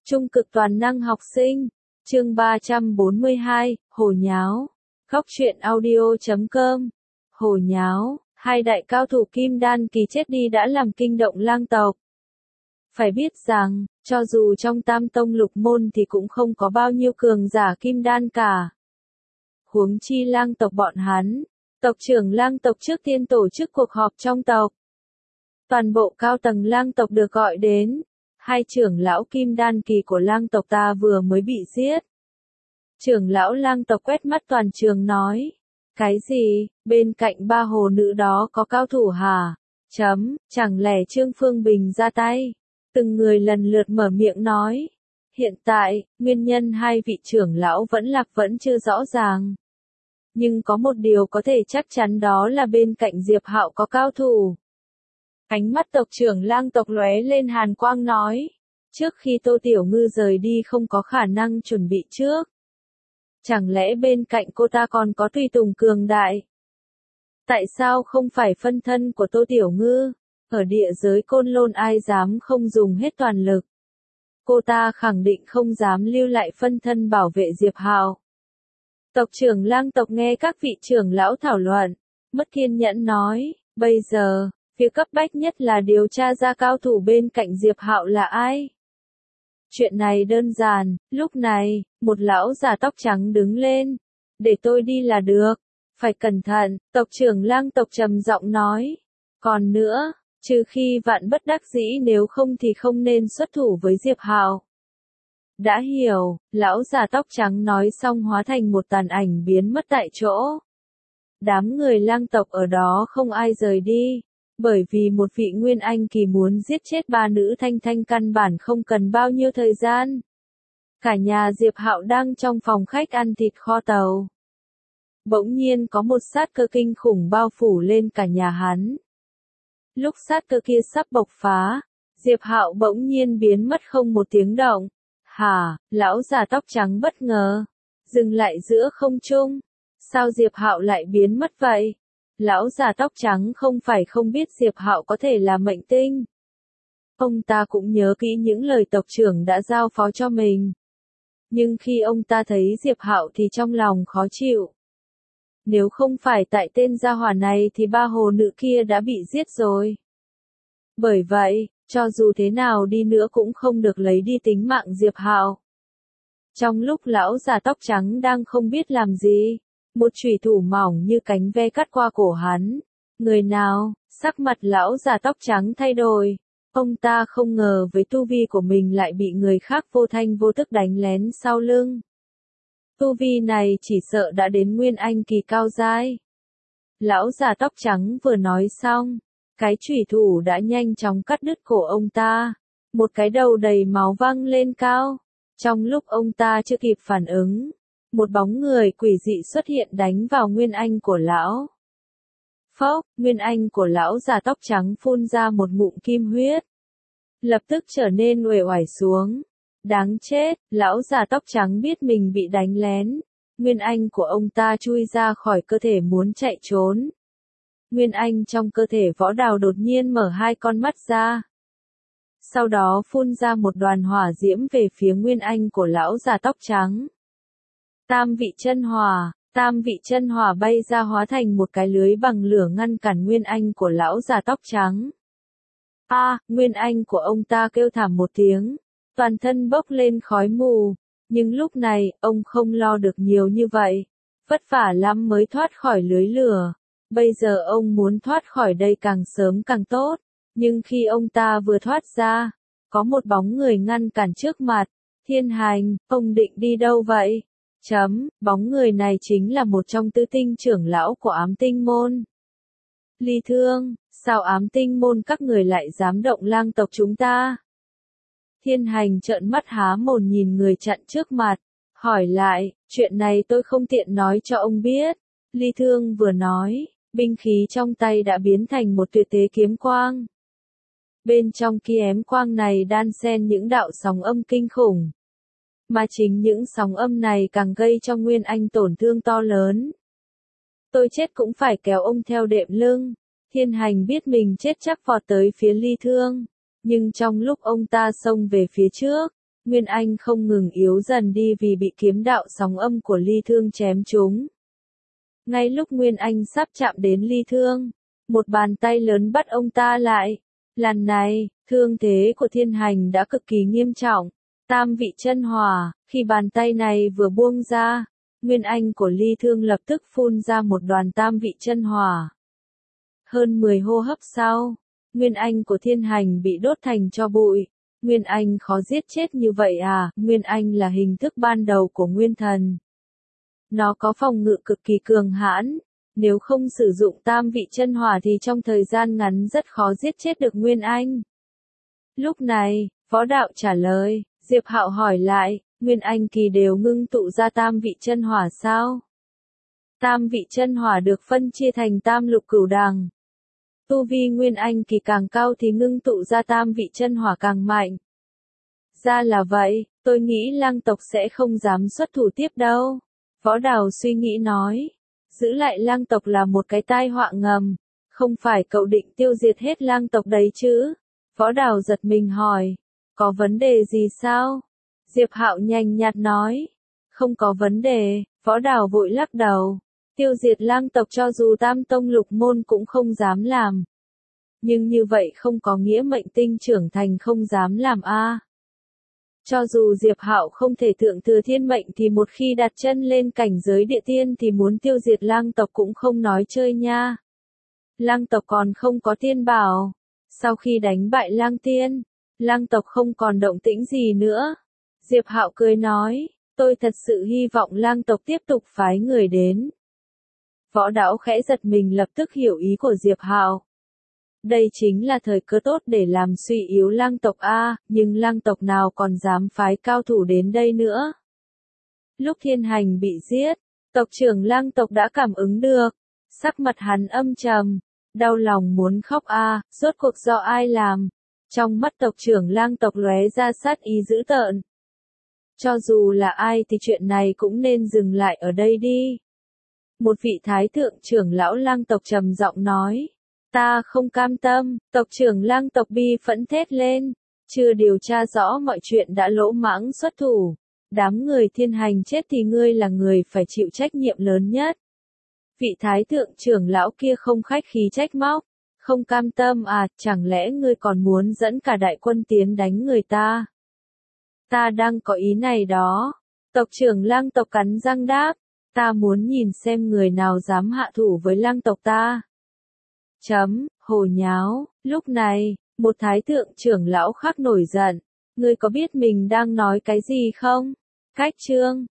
Trung cực toàn năng học sinh. Chương 342, Hồ Nháo. Góc truyện audio.com. Hồ Nháo, hai đại cao thủ kim đan kỳ chết đi đã làm kinh động lang tộc. Phải biết rằng, cho dù trong tam tông lục môn thì cũng không có bao nhiêu cường giả kim đan cả. Huống chi lang tộc bọn hắn, tộc trưởng lang tộc trước tiên tổ chức cuộc họp trong tộc. Toàn bộ cao tầng lang tộc được gọi đến. Hai trưởng lão kim đan kỳ của lang tộc ta vừa mới bị giết. Trưởng lão lang tộc quét mắt toàn trường nói. Cái gì, bên cạnh ba hồ nữ đó có cao thủ hả? Chẳng lẽ Trương Phương Bình ra tay? Từng người lần lượt mở miệng nói. Hiện tại, nguyên nhân hai vị trưởng lão vẫn chưa rõ ràng. Nhưng có một điều có thể chắc chắn đó là bên cạnh Diệp Hạo có cao thủ. Ánh mắt tộc trưởng lang tộc lóe lên hàn quang nói. Trước khi Tô Tiểu Ngư rời đi không có khả năng chuẩn bị trước. Chẳng lẽ bên cạnh cô ta còn có tùy tùng cường đại? Tại sao không phải phân thân của Tô Tiểu Ngư? Ở địa giới Côn Lôn ai dám không dùng hết toàn lực? Cô ta khẳng định không dám lưu lại phân thân bảo vệ Diệp Hạo. Tộc trưởng lang tộc nghe các vị trưởng lão thảo luận, mất kiên nhẫn nói, bây giờ, việc cấp bách nhất là điều tra ra cao thủ bên cạnh Diệp Hạo là ai. Chuyện này đơn giản, lúc này, một lão già tóc trắng đứng lên. Để tôi đi là được. Phải cẩn thận, tộc trưởng lang tộc trầm giọng nói. Còn nữa, trừ khi vạn bất đắc dĩ nếu không thì không nên xuất thủ với Diệp Hạo. Đã hiểu, lão già tóc trắng nói xong hóa thành một tàn ảnh biến mất tại chỗ. Đám người lang tộc ở đó không ai rời đi. Bởi vì một vị nguyên anh kỳ muốn giết chết ba nữ thanh thanh căn bản không cần bao nhiêu thời gian. Cả nhà Diệp Hạo đang trong phòng khách ăn thịt kho tàu. Bỗng nhiên có một sát cơ kinh khủng bao phủ lên cả nhà hắn. Lúc sát cơ kia sắp bộc phá, Diệp Hạo bỗng nhiên biến mất không một tiếng động. Hả, lão già tóc trắng bất ngờ, dừng lại giữa không trung. Sao Diệp Hạo lại biến mất vậy? Lão già tóc trắng không phải không biết Diệp Hạo có thể là mệnh tinh. Ông ta cũng nhớ kỹ những lời tộc trưởng đã giao phó cho mình. Nhưng khi ông ta thấy Diệp Hạo thì trong lòng khó chịu. Nếu không phải tại tên gia hỏa này thì ba hồ nữ kia đã bị giết rồi. Bởi vậy, cho dù thế nào đi nữa cũng không được lấy đi tính mạng Diệp Hạo. Trong lúc lão già tóc trắng đang không biết làm gì, một chùy thủ mỏng như cánh ve cắt qua cổ hắn. Người nào? Sắc mặt lão già tóc trắng thay đổi. Ông ta không ngờ với tu vi của mình lại bị người khác vô thanh vô tức đánh lén sau lưng. Tu vi này chỉ sợ đã đến nguyên anh kỳ cao giai. Lão già tóc trắng vừa nói xong, cái chùy thủ đã nhanh chóng cắt đứt cổ ông ta. Một cái đầu đầy máu văng lên cao. Trong lúc ông ta chưa kịp phản ứng, một bóng người quỷ dị xuất hiện đánh vào nguyên anh của lão. Phốc, nguyên anh của lão già tóc trắng phun ra một ngụm kim huyết. Lập tức trở nên uể oải xuống. Đáng chết, lão già tóc trắng biết mình bị đánh lén. Nguyên anh của ông ta chui ra khỏi cơ thể muốn chạy trốn. Nguyên anh trong cơ thể võ đào đột nhiên mở hai con mắt ra. Sau đó phun ra một đoàn hỏa diễm về phía nguyên anh của lão già tóc trắng. Tam vị chân hỏa bay ra hóa thành một cái lưới bằng lửa ngăn cản nguyên anh của lão già tóc trắng. Nguyên anh của ông ta kêu thảm một tiếng, toàn thân bốc lên khói mù, nhưng lúc này, ông không lo được nhiều như vậy, vất vả lắm mới thoát khỏi lưới lửa, bây giờ ông muốn thoát khỏi đây càng sớm càng tốt, nhưng khi ông ta vừa thoát ra, có một bóng người ngăn cản trước mặt. Thiên Hành, ông định đi đâu vậy? Bóng người này chính là một trong tứ tinh trưởng lão của Ám Tinh Môn. Ly Thương, sao Ám Tinh Môn các người lại dám động lang tộc chúng ta? Thiên Hành trợn mắt há mồm nhìn người chặn trước mặt, hỏi lại, chuyện này tôi không tiện nói cho ông biết. Ly Thương vừa nói, binh khí trong tay đã biến thành một tuyệt thế kiếm quang. Bên trong kiếm quang này đan xen những đạo sóng âm kinh khủng. Mà chính những sóng âm này càng gây cho Nguyên Anh tổn thương to lớn. Tôi chết cũng phải kéo ông theo đệm lưng. Thiên Hành biết mình chết chắc vọt tới phía Ly Thương. Nhưng trong lúc ông ta xông về phía trước, Nguyên Anh không ngừng yếu dần đi vì bị kiếm đạo sóng âm của Ly Thương chém trúng. Ngay lúc Nguyên Anh sắp chạm đến Ly Thương, một bàn tay lớn bắt ông ta lại. Lần này, thương thế của Thiên Hành đã cực kỳ nghiêm trọng. Tam vị chân hỏa, khi bàn tay này vừa buông ra, Nguyên Anh của Ly Thương lập tức phun ra một đoàn tam vị chân hỏa. Hơn 10 hô hấp sau, Nguyên Anh của Thiên Hành bị đốt thành tro bụi. Nguyên Anh khó giết chết như vậy à? Nguyên Anh là hình thức ban đầu của Nguyên Thần. Nó có phòng ngự cực kỳ cường hãn. Nếu không sử dụng tam vị chân hỏa thì trong thời gian ngắn rất khó giết chết được Nguyên Anh. Lúc này, Võ Đạo trả lời, Diệp Hạo hỏi lại, Nguyên Anh kỳ đều ngưng tụ ra tam vị chân hỏa sao? Tam vị chân hỏa được phân chia thành tam lục cửu đằng. Tu vi Nguyên Anh kỳ càng cao thì ngưng tụ ra tam vị chân hỏa càng mạnh. Ra là vậy, tôi nghĩ Lang tộc sẽ không dám xuất thủ tiếp đâu. Võ Đào suy nghĩ nói, giữ lại Lang tộc là một cái tai họa ngầm, không phải cậu định tiêu diệt hết Lang tộc đấy chứ? Võ Đào giật mình hỏi, có vấn đề gì sao? Diệp Hạo nhanh nhạt nói, không có vấn đề. Võ Đào vội lắc đầu, tiêu diệt Lang tộc cho dù Tam Tông Lục Môn cũng không dám làm. Nhưng như vậy không có nghĩa Mệnh Tinh trưởng thành không dám làm a. Cho dù Diệp Hạo không thể thượng thừa thiên mệnh thì một khi đặt chân lên cảnh giới địa tiên thì muốn tiêu diệt Lang tộc cũng không nói chơi nha. Lang tộc còn không có tiên bảo. Sau khi đánh bại Lang Tiên, Lang tộc không còn động tĩnh gì nữa. Diệp Hạo cười nói, tôi thật sự hy vọng Lang tộc tiếp tục phái người đến. Võ Đão khẽ giật mình lập tức hiểu ý của Diệp Hạo. Đây chính là thời cơ tốt để làm suy yếu Lang tộc a, nhưng Lang tộc nào còn dám phái cao thủ đến đây nữa. Lúc Thiên Hành bị giết, tộc trưởng Lang tộc đã cảm ứng được, sắc mặt hắn âm trầm, đau lòng muốn khóc a, rốt cuộc do ai làm? Trong mắt tộc trưởng Lang tộc lóe ra sát ý dữ tợn. Cho dù là ai thì chuyện này cũng nên dừng lại ở đây đi. Một vị thái thượng trưởng lão Lang tộc trầm giọng nói. Ta không cam tâm, tộc trưởng Lang tộc bi phẫn thét lên. Chưa điều tra rõ mọi chuyện đã lỗ mãng xuất thủ. Đám người Thiên Hành chết thì ngươi là người phải chịu trách nhiệm lớn nhất. Vị thái thượng trưởng lão kia không khách khí trách móc. Không cam tâm à, chẳng lẽ ngươi còn muốn dẫn cả đại quân tiến đánh người ta? Ta đang có ý này đó. Tộc trưởng Lang tộc cắn răng đáp. Ta muốn nhìn xem người nào dám hạ thủ với Lang tộc ta. Hồ nháo. Lúc này, một thái thượng trưởng lão khác nổi giận. Ngươi có biết mình đang nói cái gì không? Cách chương